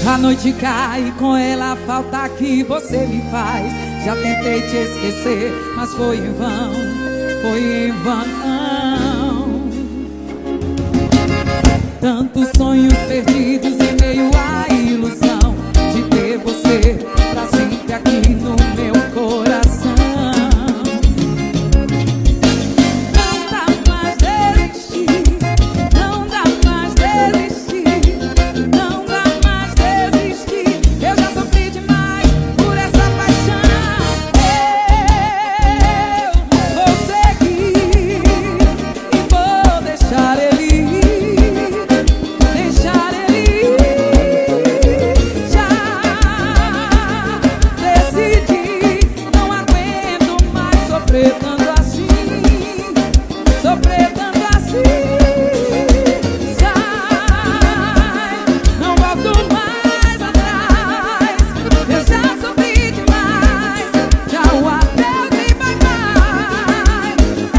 A noite cai, com ela a falta que você me faz. Já tentei te esquecer, mas foi em vão, foi em vão. Tantos sonhos perdidos em meio à ilusão de ter você pra sempre aqui no meu coração. Não dá mais desistir, não dá mais desistir, não dá mais desistir. Eu já sofri demais por essa paixão. Eu vou seguir e vou deixar ele ir, deixar ele ir. Já decidi, não aguento mais sofrer tanto assim, sofrer tanto assim. Sai, não volto mais atrás. Eu já sofri demais, já o adeus e bye bye.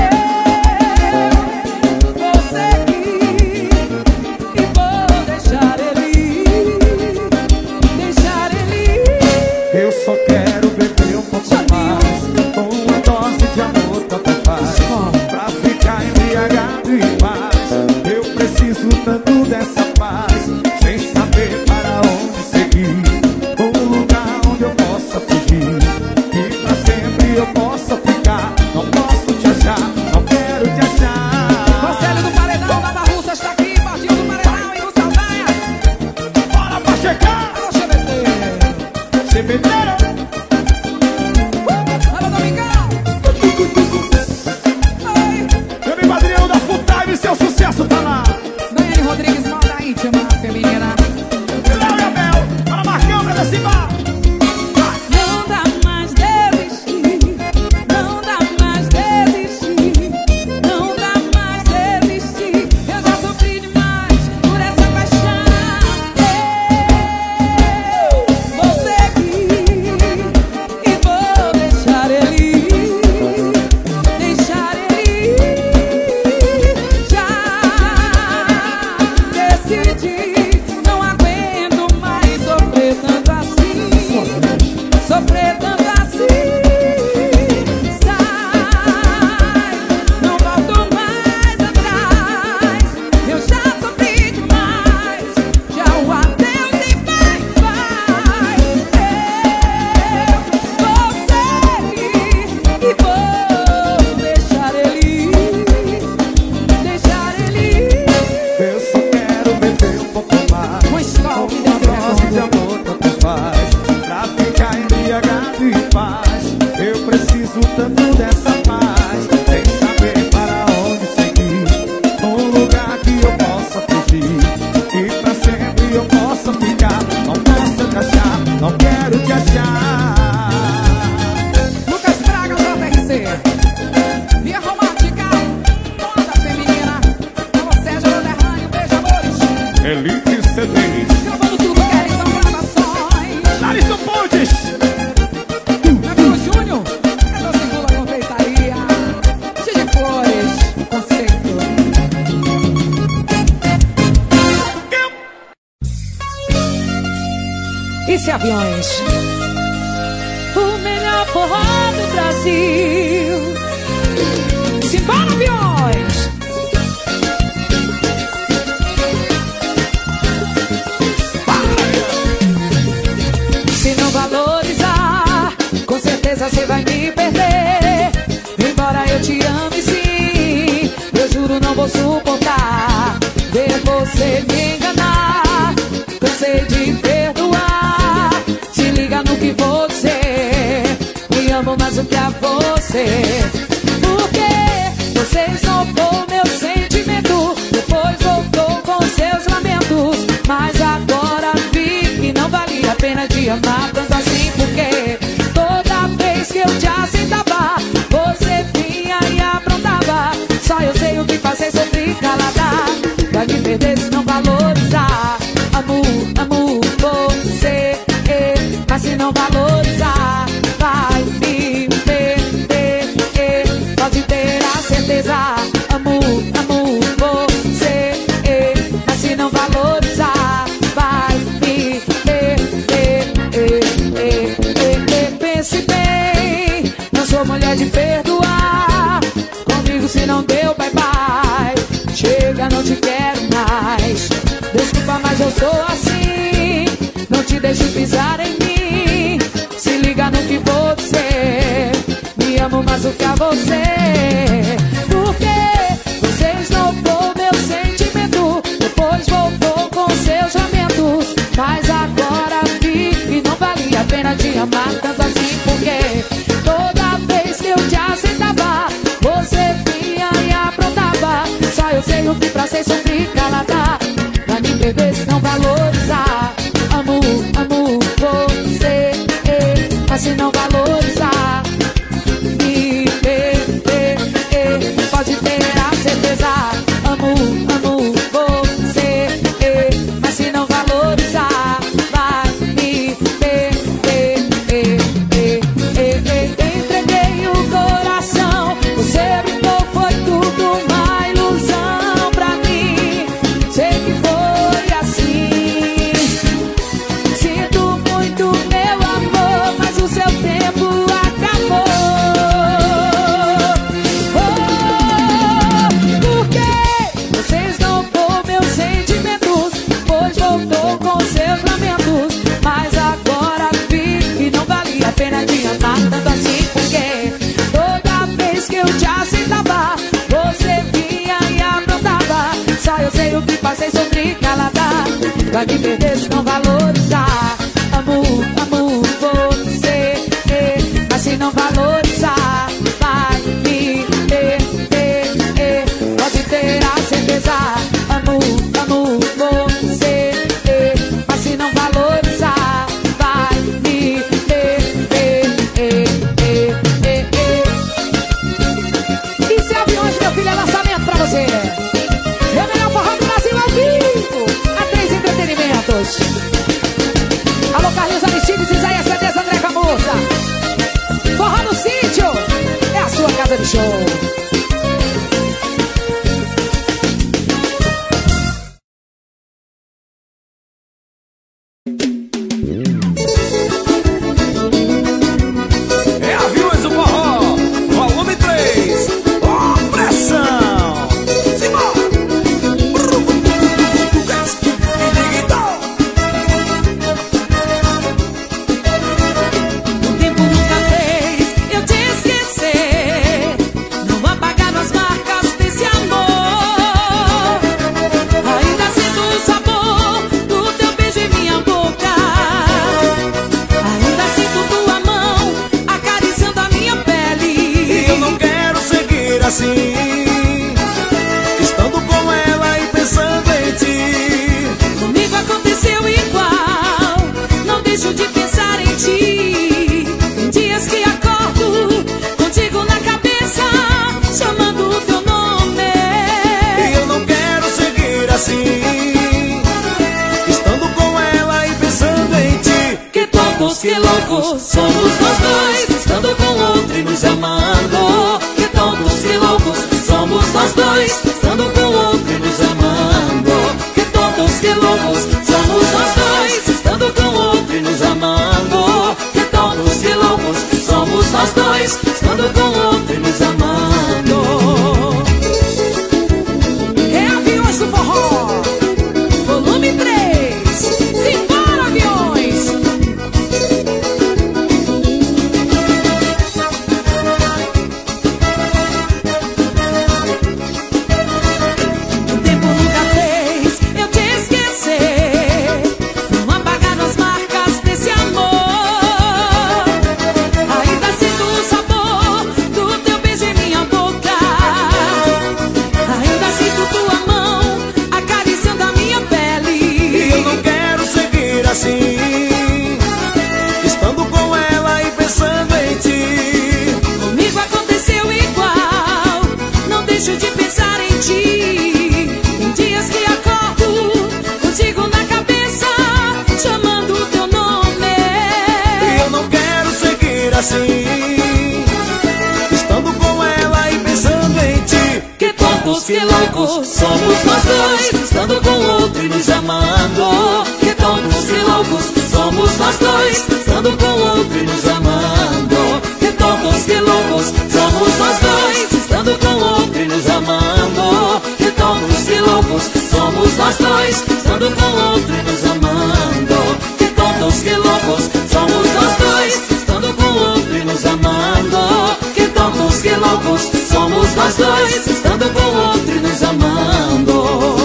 Eu vou seguir e vou deixar ele ir, deixar ele ir. Eu só quero beber um pouco mais, com uma dose de amor tanto faz, pra ficar embriagado em paz. Eu preciso tanto dessa paz, sem saber para onde seguir, um lugar onde eu possa fugir, e pra sempre eu possa ficar. Não posso te achar, não quero te achar. Conselho do Paredão, Nova Russa está aqui, partiu do Paredão e o Saldanha. Bora pra chegar! Alô, CBT. CBT! Alô, Domingão. Oi. Meu padrinho da Full Time, seu sucesso tá lá! Daiane Rodrigues, moda íntima feminina. Cláudia Bel, para Marcão, pra cima! Não dá mais desistir, não dá mais desistir, não dá mais desistir. Eu já sofri demais por essa paixão. Eu vou seguir e vou deixar ele ir, deixar ele ir. Já decidi, não aguento mais sofrer tanto assim, sofrer tanto assim. Sai, não volto mais atrás. Eu já sofri demais, já o adeus e bye bye. Eu vou seguir e vou deixar ele ir, deixar ele ir. Eu só quero beber um pouco mais, Com escola que uma dose de amor tanto faz, pra ficar embriagado em paz. Eu preciso tanto dessa paz, sem saber para onde seguir, um lugar que eu possa fugir, e pra sempre eu possa ficar. Não posso te achar, não quero te achar. Lucas Braga, JRC. Via romântica, moda feminina. Alô, Sérgio Underline, beijo, amores. Elite CDs, Gravando tudo, querem são gravações. Larissa Pontes, Meu amigo Júnior, é do Segula Confeitaria. Gigi Flores, conceito. E se aviões? O melhor forró do Brasil. Simbora, aviões! Se não valorizar, com certeza você vai me perder. Embora eu te ame sim, eu juro não vou suportar ver você me enganar. Cansei de perdoar, se liga no que vou dizer. Me amo mais do que a você. Porque você esnobou meu sentimento, depois voltou com seus lamentos. Mas agora vi que não valia a pena te amar tanto assim. Porque toda vez que eu te aceitava, você vinha e aprontava. Só eu sei o que fazer, sofri calada. Vai me perder se não valorizar. Amo, amo você, mas se não valorizar, vai me perder. Pode ter a certeza. Amo, amo você, mas se não valorizar, vai me perder. Desculpa, mas eu sou assim. Não te deixo pisar em mim. Se liga no que vou dizer. Me amo mais do que a você. Porque você esnobou meu sentimento. Depois voltou com seus lamentos. Mas agora vi que não valia a pena te amar tanto assim. Porque toda vez que eu te aceitava, você vinha e aprontava. Só eu sei o que pra ser sofrer calada. Pra me perder se não valorizar. Amo, amo você, mas se não valorizar, me perder, pode ter a certeza. Amo, amo você, mas se não valorizar, vai me perder. Entreguei o coração, você brincou, foi tudo uma ilusão pra mim. Sei que foi assim. Sinto muito, meu amor, mas o seu tempo acabou. Porque você esnobou meus sentimentos, depois voltou com seus lamentos. Mas agora vi que não valia a pena te amar tanto assim. Porque toda vez que eu te aceitava, você vinha e aprontava. Só eu sei o que passei, sofri calada. Vai me perder se não valorizar. Amo, amo você, mas se não valorizar, vai me perder, pode ter a certeza. Amo, amo você, mas se não valorizar, vai me perder. E se aviões, meu filho, é lançamento pra você. É o melhor forró do Brasil ao vivo. A3 Entretenimentos. Alô, Carlinhos Aristides, Isaías Fedez, André Camussa. Forró no Sítio é a sua casa de show. É Aviões do Forró, volume 3. Ó, pressão! Simbora! O tempo nunca fez eu te esquecer. Não apagar as marcas desse amor. Ainda sinto o sabor do teu beijo em minha boca. Ainda sinto tua mão acariciando a minha pele. E eu não quero seguir assim, estando com ela e pensando em ti. Comigo aconteceu igual, não deixo de pensar em ti. Tem dias que acordo contigo na cabeça, chamando o teu nome. E eu não quero seguir assim, estando com ela e pensando em ti. Que tontos, que loucos somos nós dois, estando com outro e nos amando. Que tontos, que loucos somos nós dois, estando com outro e nos amando. Que tontos, que loucos somos nós dois, estando com outro e nos amando. Que tontos, que loucos somos nós dois, estando com outro e nos amando. É Aviões do Forró, volume 3. Simbora, aviões! O tempo nunca fez eu te esquecer. Não apagar as marcas desse amor. Ainda sinto o sabor do teu beijo em minha boca. Ainda sinto tua mão acariciando a minha pele. E eu não quero seguir assim, estando com ela e pensando em ti. Comigo aconteceu igual, não deixo de pensar em ti. Tem dias que acordo contigo na cabeça, chamando o teu nome. E eu não quero seguir assim, estando com ela e pensando em ti. Que tontos, que loucos somos nós dois, estando com outro e nos amando. Que tontos, que loucos somos nós dois, estando com outro e nos amando. Que tontos, que loucos somos nós dois, estando com outro e nos amando. Que tontos, que loucos somos nós dois, estando nós dois estando com outro e nos amando.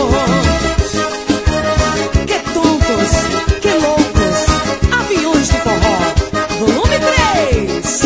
Que tontos, que loucos, aviões de forró, volume 3.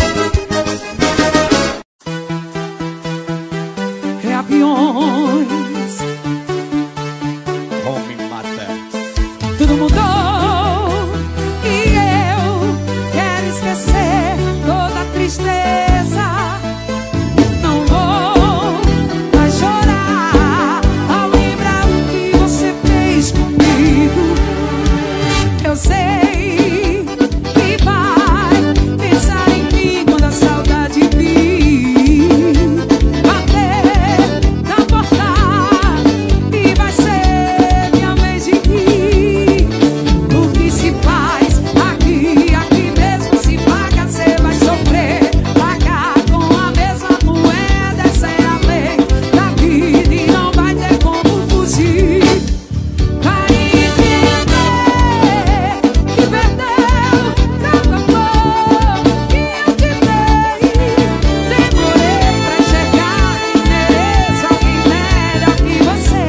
É aviões. Homem mata. Tudo mudou e eu quero esquecer toda a tristeza. Não vou mais chorar ao lembrar o que você fez comigo. Eu sei que vai pensar em mim quando a saudade vir bater na porta e vai ser minha vez de rir. O que se faz aqui, aqui mesmo se paga, cê vai sofrer. Pagar com a mesma moeda, essa é a lei da vida e não vai ter como fugir. Vai entender que perdeu tanto amor que eu te dei. Demorei pra enxergar que mereço alguém melhor que você.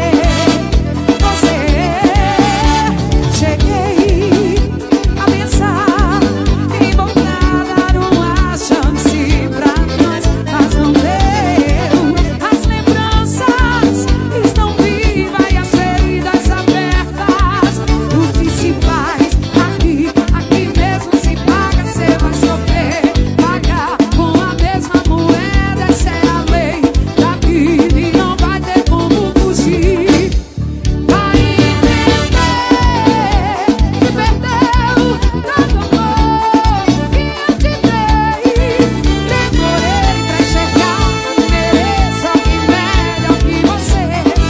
Cheguei a pensar em voltar a dar uma chance pra nós, mas não deu. As lembranças estão vivas e as feridas abertas. O que se faz aqui, aqui mesmo se paga, cê vai sofrer. Pagar com a mesma moeda, essa é a lei da vida e não vai ter como fugir. Vai entender que perdeu tanto amor que eu te dei. Demorei pra enxergar que mereço alguém melhor que você.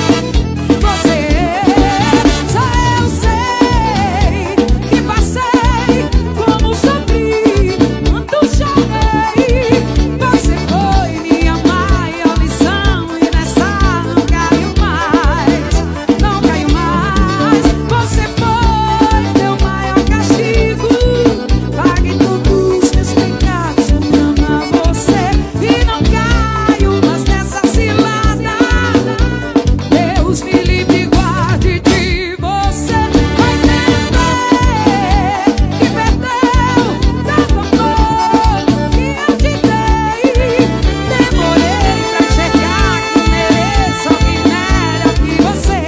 Só eu sei que passei como sofri quando chorei. Você foi minha maior lição e nessa não caio mais, não caio mais. Você foi meu maior castigo. Pague todos os meus pecados, eu amo a você e não caio mais nessa cilada. Deus me livre e guarde de você. Vai entender que perdeu tanto amor que eu te dei. Demorei pra enxergar que mereço alguém melhor que você.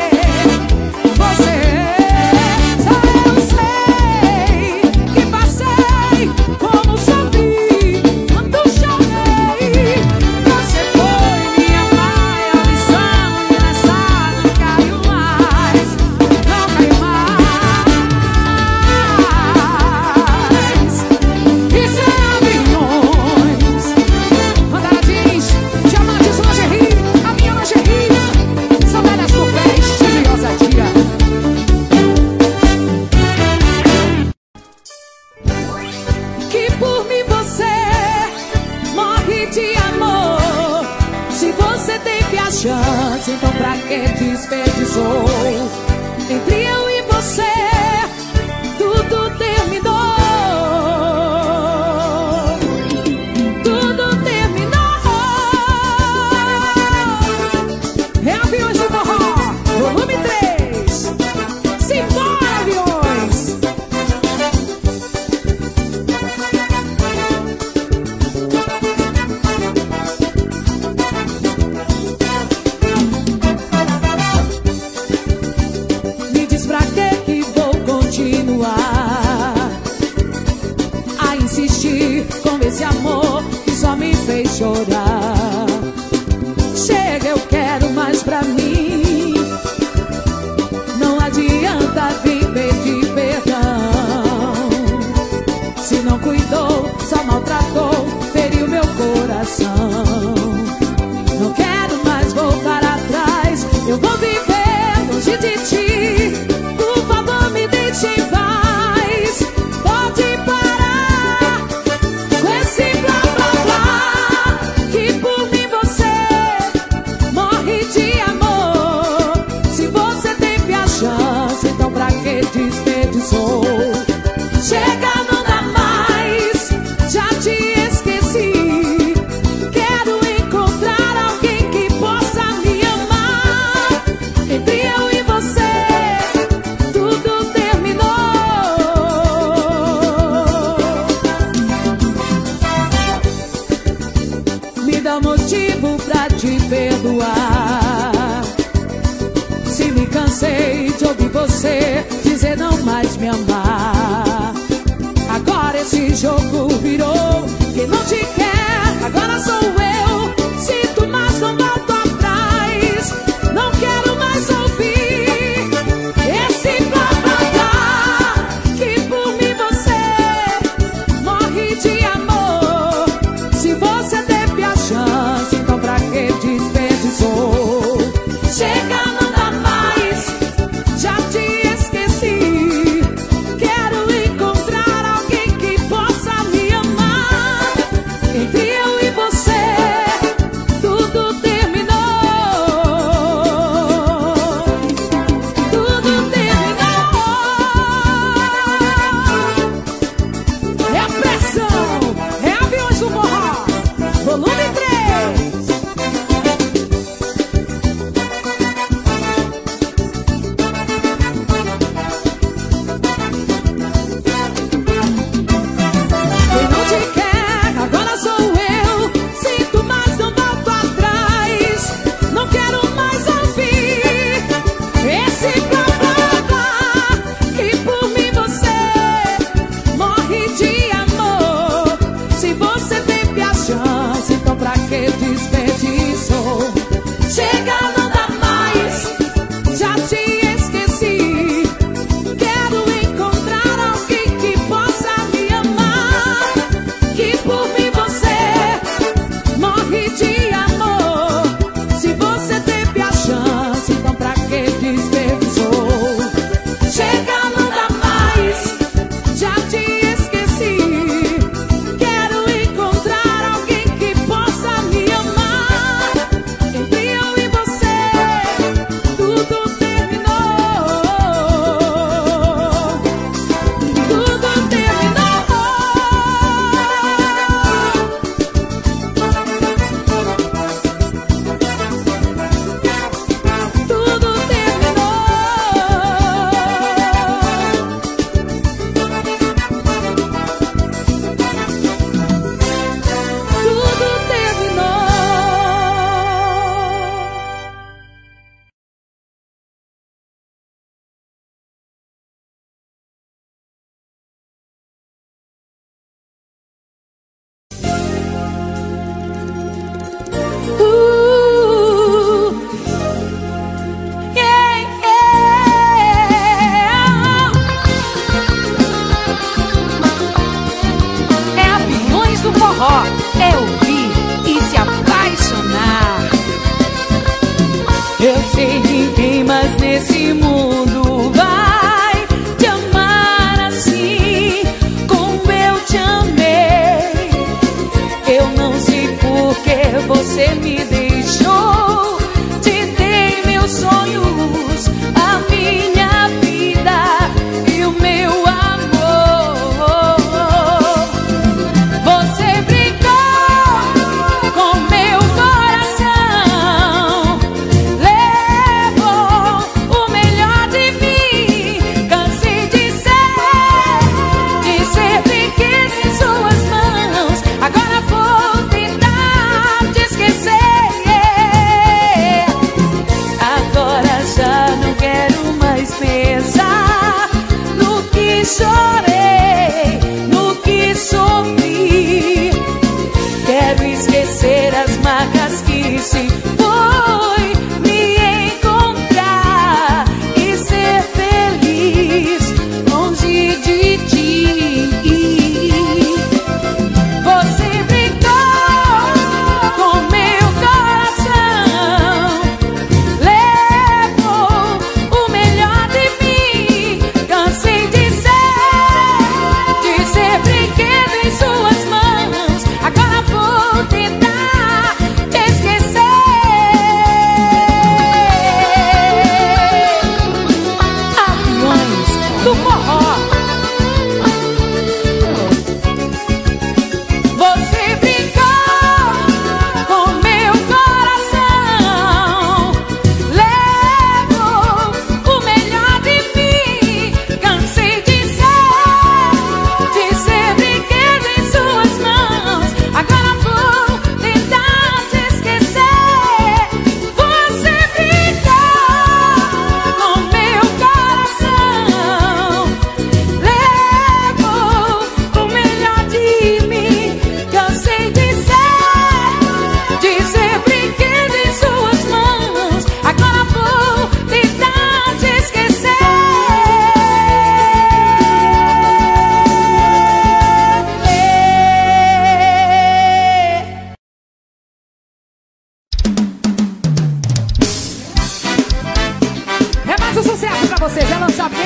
Só eu sei que passei como sofri quando chorei. Você foi minha maior lição e nessa não caio mais, não caio mais. Isso é aviões, andadins, diamantes, lingerie, a minha lingerie, sandálias com pé, estilo e ousadia. Que por mim você morre de amor. Se você teve a chance, então pra que desperdiçou? Entre eu e você, tudo terminou. Tudo terminou. É aviões de forró, volume 3. Simbora, aviões! Me diz pra que vou continuar a insistir com esse amor que só me fez chorar. Chega, eu quero mais pra mim. Não adianta vir pedir perdão. Se não cuidou, só maltratou, feriu meu coração. Não quero mais voltar atrás. Eu vou viver longe de ti. Por favor, me deixe em paz. Pode parar com esse blá blá blá. Que por mim você morre de amor. Se você teve a chance, então pra que desperdiçou? Chega, não dá mais. Já te esqueci. Quero encontrar de ouvir você dizer não mais me amar. Agora esse jogo virou, quem não te quer, agora sou eu. Sinto, mas não volto atrás. Não quero mais ouvir esse blá blá blá, que por mim você morre de amor. Se você teve a chance, então pra que desperdiçou? Chega, não dá mais, já te esqueci. Quero encontrar alguém que possa me amar. Entre eu e você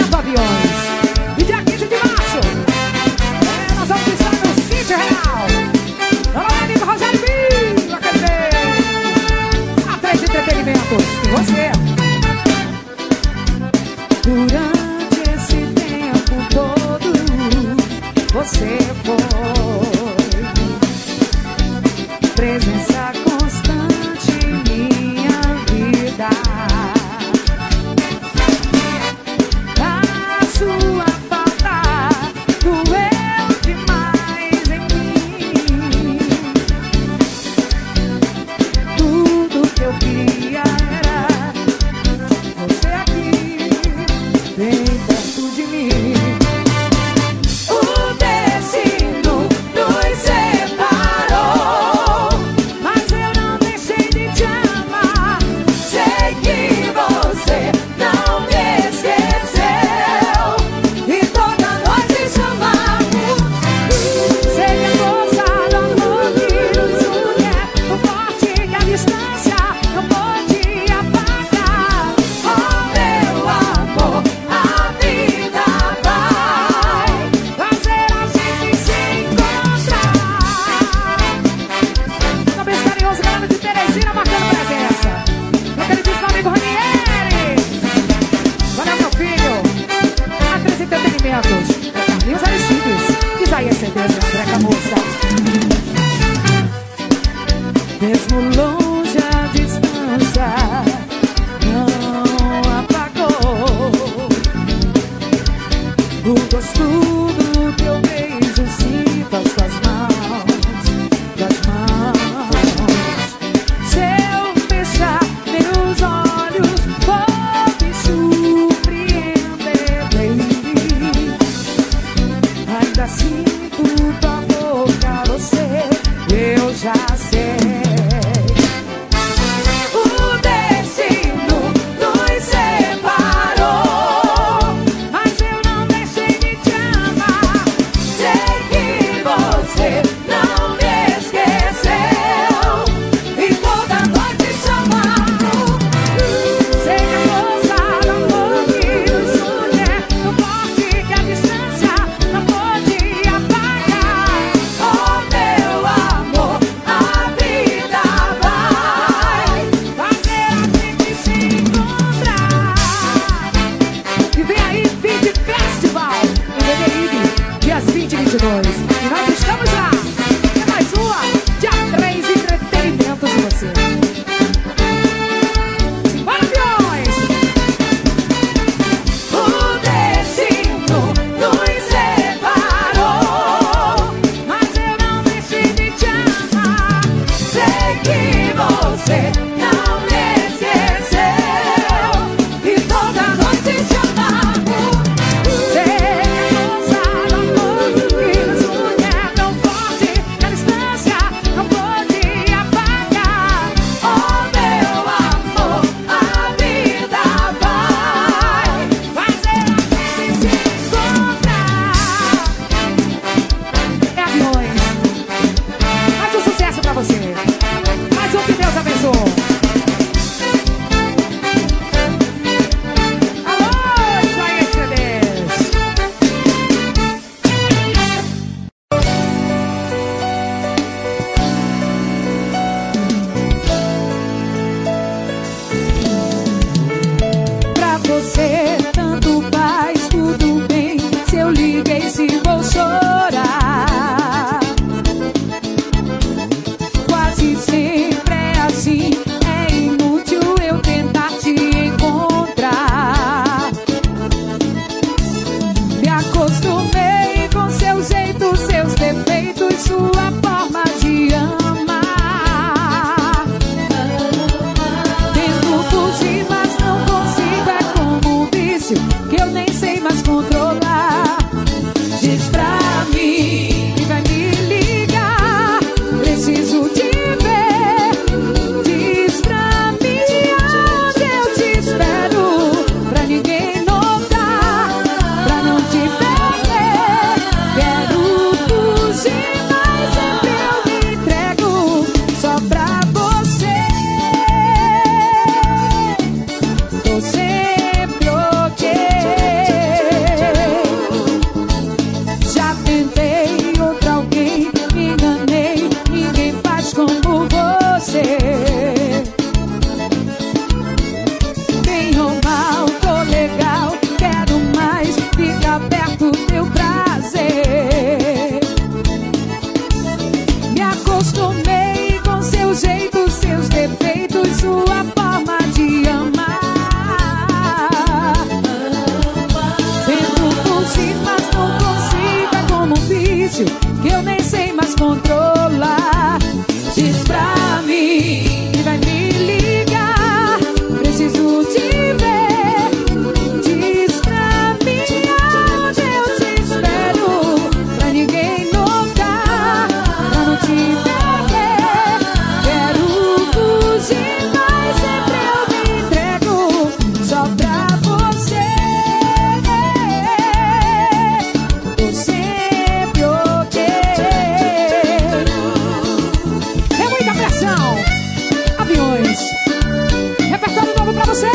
5 aviões. E dia 15 de março, nós vamos estar no Sítio Real. Olá, meu amigo Rogério Binho, aquele beijo. A3 Entretenimentos. E você? Durante esse tempo todo, você foi presença constante em minha vida. A sua falta doeu demais em mim. Tudo que eu queria era você aqui, bem perto de mim. O destino nos separou, mas eu não deixei de te amar. Sei que você não me esqueceu e toda noite chamamos. Sei que a força do amor que nos une é tão forte que a distância não pode apagar. Oh, meu amor, a vida vai fazer a gente se encontrar. Um beijo carinhoso, galera de Teresina, marcando presença. Aquele diz meu amigo Ranieri. Valeu, meu filho. A3 Entretenimentos. Carlinhos Aristides. Isaías CDs e André Camussa. Mesmo longe a distância não apagou o gosto do teu beijo. Sinto as tuas mãos, das mãos. Se eu fechar meus olhos, vou me surpreender, baby. Ainda sinto tua boca, você, eu já sei. O destino nos separou, mas eu não deixei de te amar. Sei que você não me esqueceu e toda noite chamamos. Sei que a força do amor que nos une é tão forte que a distância não pode apagar. Oh, meu amor, a vida vai fazer a gente se encontrar. E vem aí, Beat Festival em Beberibe, dias 20 e 22. E nós estamos lá. É mais uma de A3 Entretenimentos de você. Simbora, aviões! O destino nos separou, mas eu não deixei de te amar. Sei que você não me esqueceu e toda noite chamamos. Sei que a força do amor que nos difícil que eu nem sei mais controlar. Diz pra mim que vai me ligar, preciso te ver. Diz pra mim aonde eu te espero, pra ninguém notar, pra não te perder. Quero fugir, mas sempre eu me entrego só pra você. Tô sempre ok. É muita pressão. Aviões. Repertório novo pra você.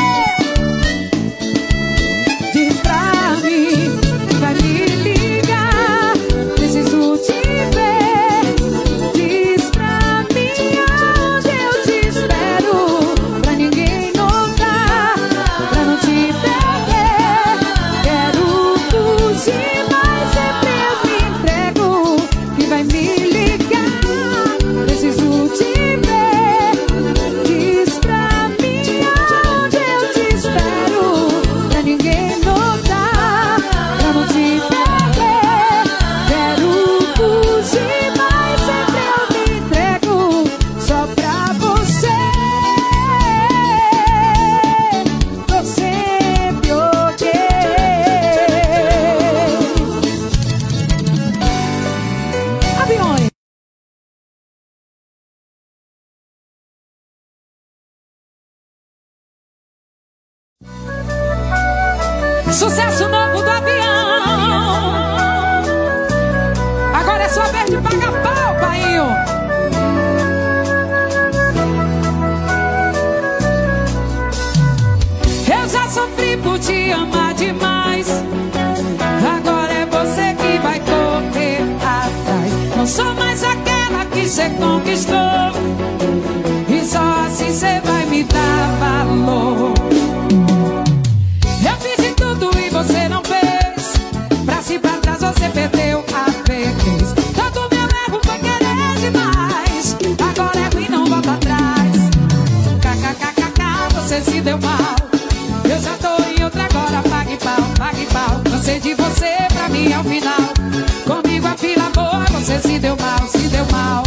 Diz pra mim que vai me ligar, preciso te ver. Diz pra mim aonde eu te espero, pra ninguém notar, pra não te perder. Quero fugir, mas sempre eu me entrego. Que vai me ligar, preciso te ver. Diz pra mim aonde eu te espero, pra ninguém notar, pra não te perder. Quero fugir, mas sempre eu me entrego só pra você. Tô sempre ok. Aviões. Sucesso novo do Avião. Agora é sua vez de pagar pau, painho. Eu já sofri por te amar demais. Agora é você que vai correr atrás. Não sou mais aquela que cê conquistou, e só assim cê vai me dar valor. Eu fiz de tudo e você não fez. Pra se pra trás você perdeu a vez. Todo meu erro foi querer demais. Agora é ruim, não volta atrás. KKKKK, você se deu mal. Eu já tô em outra agora, pague pau, pague pau. Cansei de você, pra mim é o final. Comigo a fila boa, você se deu mal, se deu mal.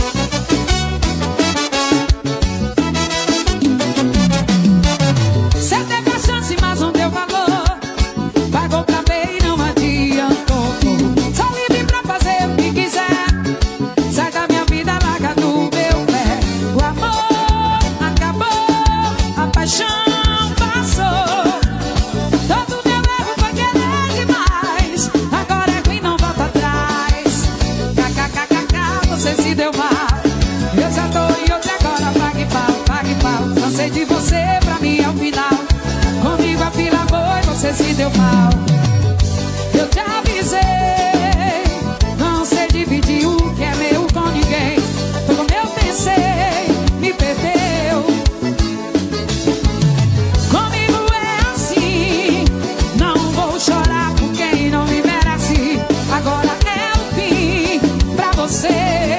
Você teve a chance, mas não deu valor. Pagou pra ver e não adiantou. Sou livre pra fazer o que quiser. Sai da minha vida, larga do meu pé. O amor acabou, a paixão passou. Todo meu erro foi querer demais. Agora é ruim, não volta atrás. KKKKK, você se deu mal. Eu já tô em outra agora, pague pau, pague pau. Cansei de você, pra mim é o final. Comigo a fila foi, você se deu mal. Eu te avisei, não sei dividir o que é meu com ninguém. Foi como eu pensei, me perdeu. Comigo é assim, não vou chorar por quem não me merece. Agora é o fim pra você.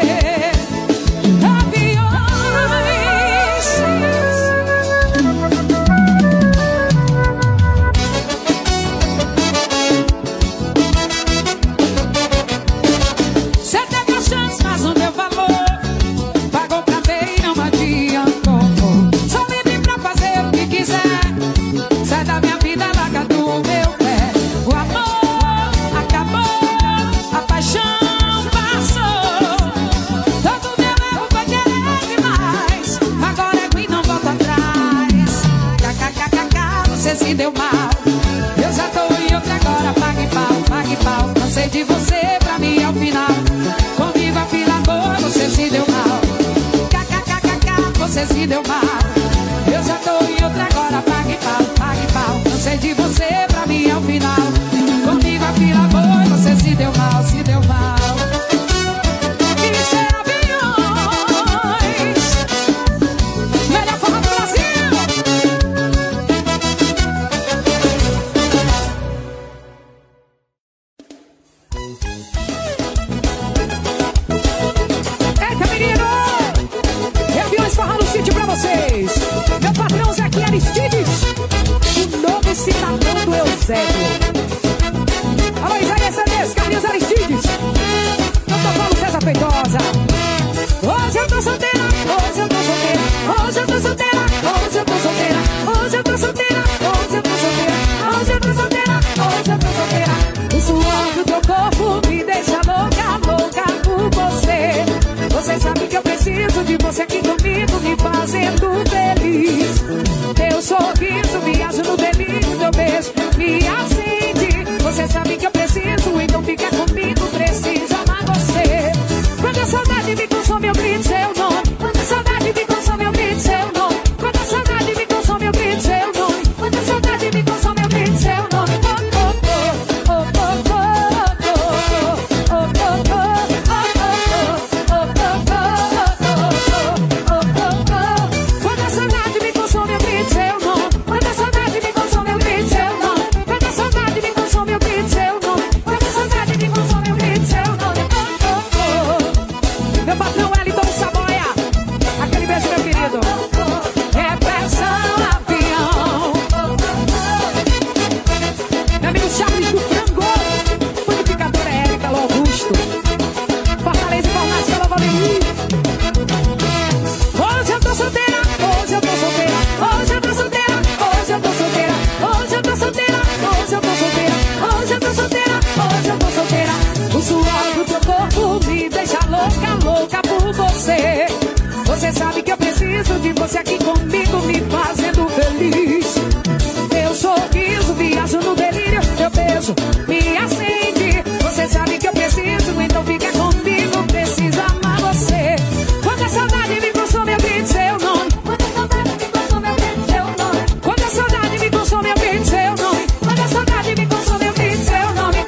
Você teve a chance, mas não deu valor. Pagou pra ver e não adiantou. Sou livre pra fazer o que quiser. Sai da minha vida, larga do meu pé. O amor acabou, a paixão passou. Todo meu erro foi querer demais. Agora é ruim, não volta atrás. KKKKK, você se deu mal. Eu já tô em outra agora, pague pau, pague pau. Cansei de você, pra mim é o final. Comigo a fila boa, você se deu mal. KKKKK, você se deu mal. Eu já tô em outra agora, pague pau, pague pau. Cansei de você, pra mim é o final. Comigo a fila boa, você se deu mal, se deu mal. Isso é Aviões, melhor forma do Brasil. Eita, menino! Aviões Forró no Sítio pra vocês. Meu patrão Zequim Aristides, o novo cidadão do Eusébio. Alô, Isaías CDs, Carlinhos Aristides. Eu tô suor do teu corpo me deixa louca, louca por você. Você sabe que eu preciso de você aqui comigo, me fazendo feliz. Teu sorriso, viajo no delírio, teu beijo me acende. Você sabe que eu preciso, então fica comigo, preciso amar você. Quando a saudade me consome, eu grito seu nome. Quando a saudade me consome, eu grito seu nome. Quando a saudade me consome, eu grito seu nome. Quando a saudade me consome, eu grito seu nome. Você sabe que eu preciso de você aqui comigo, me fazendo feliz. Teu sorriso, viajo no delírio, teu beijo me acende. Você sabe que eu preciso, então fica comigo, preciso amar você. Quando a saudade me consome, eu grito seu nome. Quando a saudade me consome, eu grito seu nome. Quando a saudade me consome, eu grito seu nome. Quando a saudade me consome, eu grito seu nome.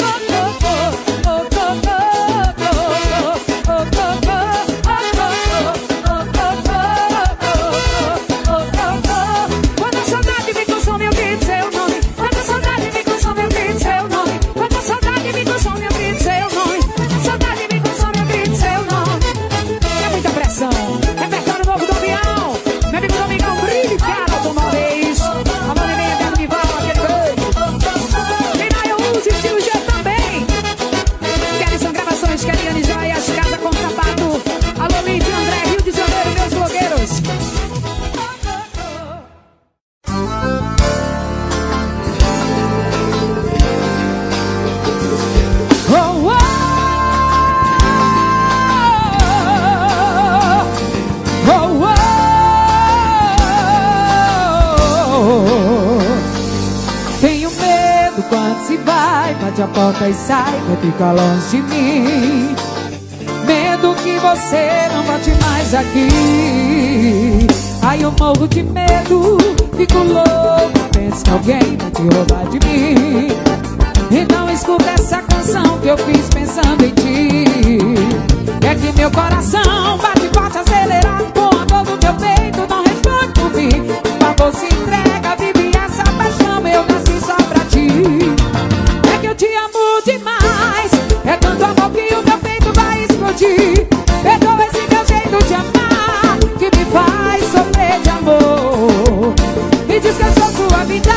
Bate a porta e sai, vai ficar longe de mim. Medo que você não volte mais aqui. Ai, eu morro de medo, fico louco, penso que alguém vai te roubar de mim. Então escuta essa canção que eu fiz pensando em ti. É que meu coração bate forte, acelerado, com a dor do meu peito, não responde por mim. Por favor, se entrega, vive essa paixão, eu nasci só pra ti. Eu te amo demais, é tanto amor que o meu peito vai explodir. Perdoa esse meu jeito de amar, que me faz sofrer de amor. Me diz que eu sou sua vida,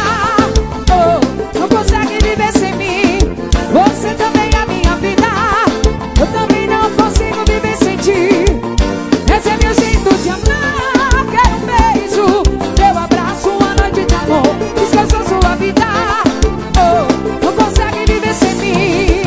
oh, não consegue viver sem mim. Você também é minha vida, eu também não consigo viver sem ti. Esse é meu jeito de amar, quero um beijo, teu abraço, uma noite de amor. Diz que eu sou sua vida, oh, não consegue viver sem mim.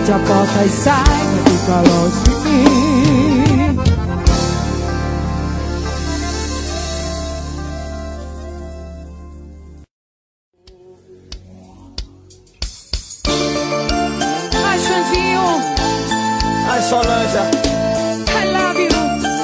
feche a porta e sai, fica longe de mim. Ai, Xandinho. Ai, Solange. I love you.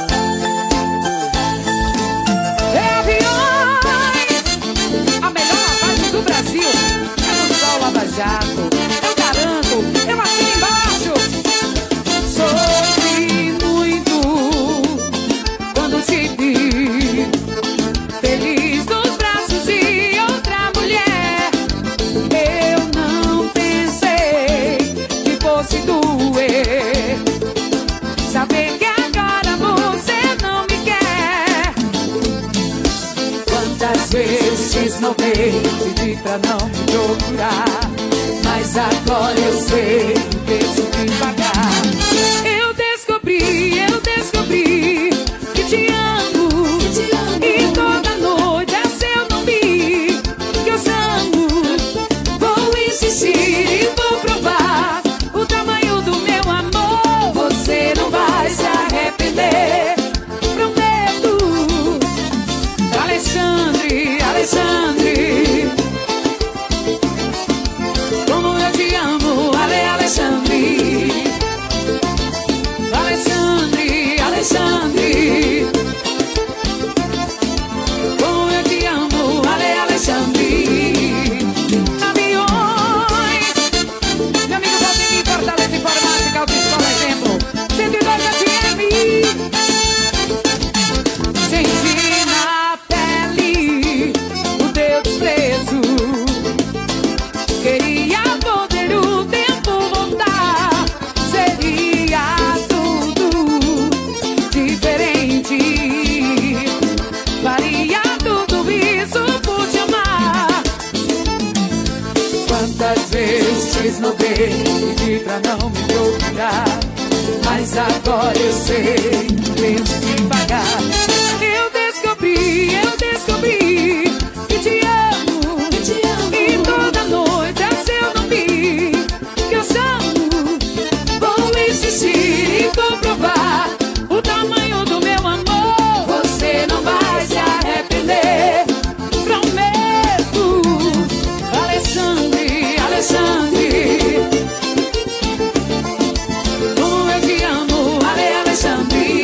É aviões, a melhor lavagem do Brasil. É no Sol Lava Jato. Eu garanto, eu assino embaixo. Sofri muito quando te vi feliz nos braços de outra mulher. Eu não pensei que fosse doer saber que agora você não me quer. Quantas vezes te esnobei, pedi pra não me procurar, mas agora eu sei o preço de pagar. Eu descobri que te amo, e toda noite é seu nome que eu chamo. Vou insistir e vou provar o tamanho do meu amor. Você não vai se arrepender, prometo. Alexandre, Alexandre, como eu te amo, Alexandre. Alexandre, Alexandre, como eu te amo, Alexandre. Aviões, meu amigo Valdir, Fortaleza Informática, Autoescola Exemplo, 102 FM. Senti na pele o teu desprezo. Queria poder o tempo voltar. Seria tudo diferente. Faria tudo isso por te amar. Quantas vezes te esnobei, pedi pra não me procurar, mas agora eu sei, penso em pagar. Eu descobri que te amo, e toda noite é seu nome que eu chamo. Vou insistir e vou provar o tamanho do meu amor. Você não vai se arrepender, prometo. Alexandre, Alexandre, como eu te amo, Alexandre.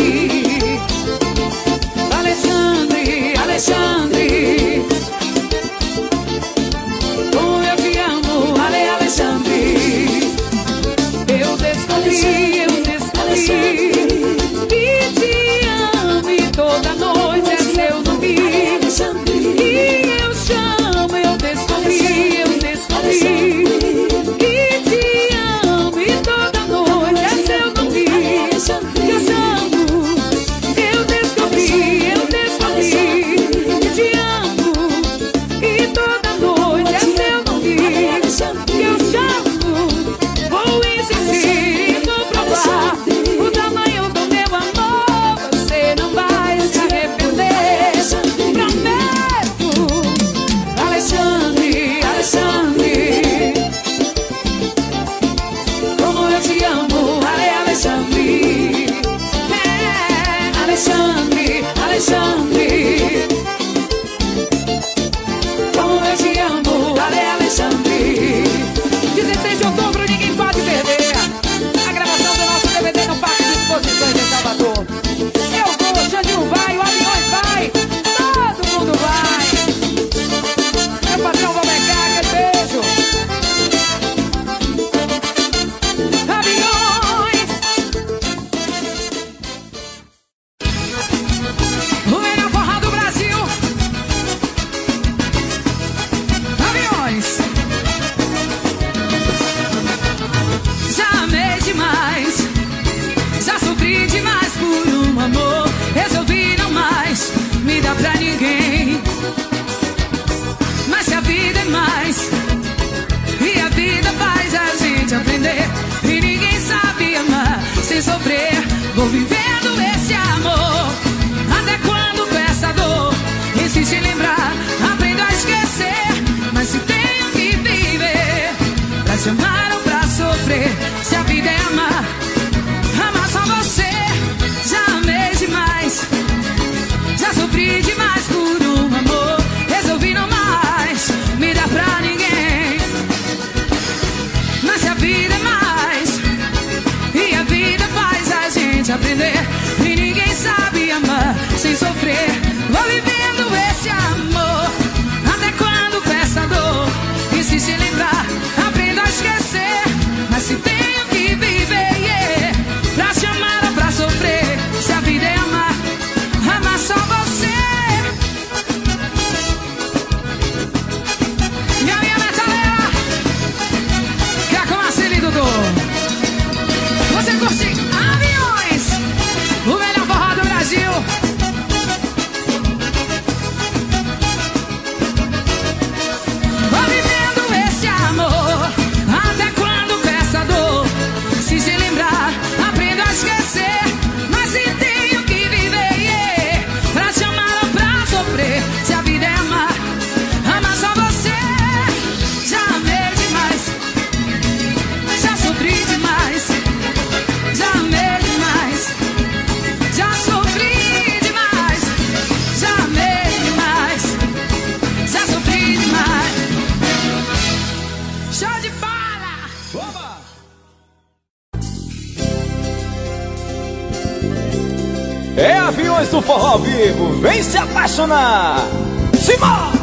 do forró ao vivo, vem se apaixonar. Simão!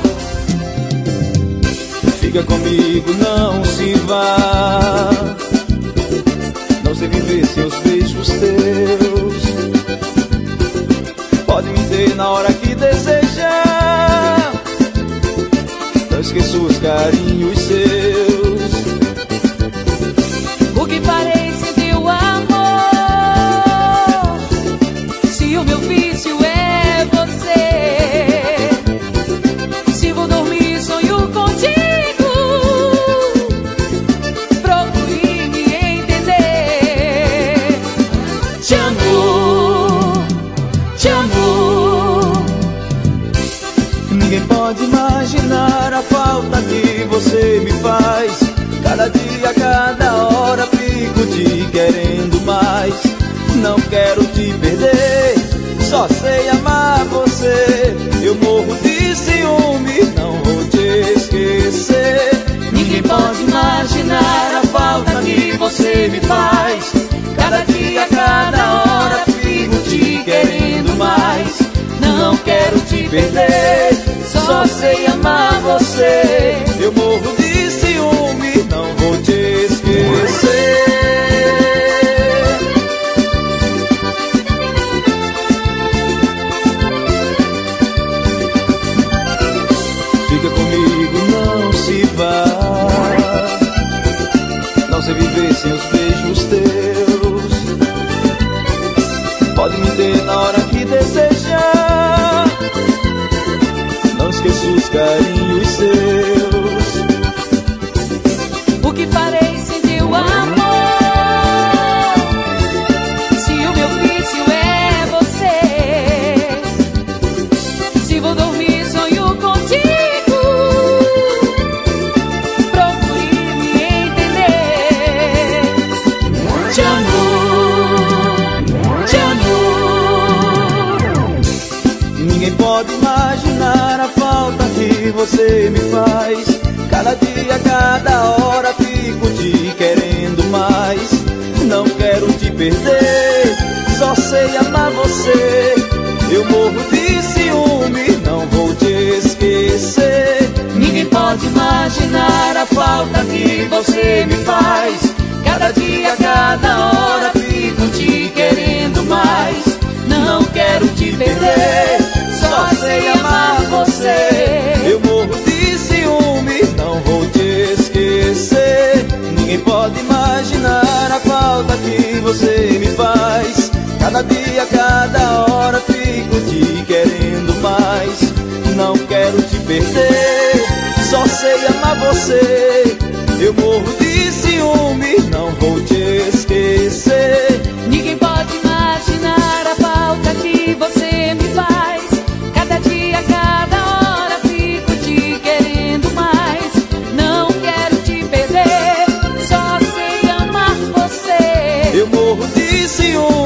Fica comigo, não se vá. Não sei viver sem os beijos teus. Pode me ter na hora que desejar. Não esqueça os carinhos seus. O que farei sem teu amor? Se o meu vício é você. Se vou dormir, sonho contigo. Procure me entender. Te amo, te amo. Ninguém pode imaginar a falta que você me faz. Cada dia, cada hora fico te querendo mais. Não quero te perder, só sei amar você. Eu morro de ciúme, não vou te esquecer. Ninguém pode imaginar a falta que você me faz. Cada dia, cada hora fico te querendo mais. Não quero te perder, só sei amar você. Eu morro de ciúme, não vou te esquecer. Fica comigo, não se vá. Não sei viver sem os beijos teus. Pode me ter na hora que desejar. Não esqueça os carinhos seus. O que farei sem teu amor? Se o meu vício é você. Se vou dormir, sonho contigo. Procure me entender. Te amo, te amo. Ninguém pode imaginar a falta que você me faz. Cada dia, cada hora fico te querendo mais. Não quero te perder, só sei amar você. Eu morro de ciúme, não vou te esquecer. Ninguém pode imaginar a falta que você me faz. Cada dia, cada hora fico te querendo mais. Não quero te perder, só sei amar você. Eu morro de ciúme, não vou te esquecer. Ninguém pode imaginar a falta que você me faz. Cada dia, cada hora fico te querendo mais. Não quero te perder, só sei amar você. Eu morro de ciúme, não vou te esquecer. Ninguém pode imaginar a falta que você me faz. Cada dia, cada hora fico te querendo mais. Não quero te perder, só sei amar você. Eu morro de ciúme,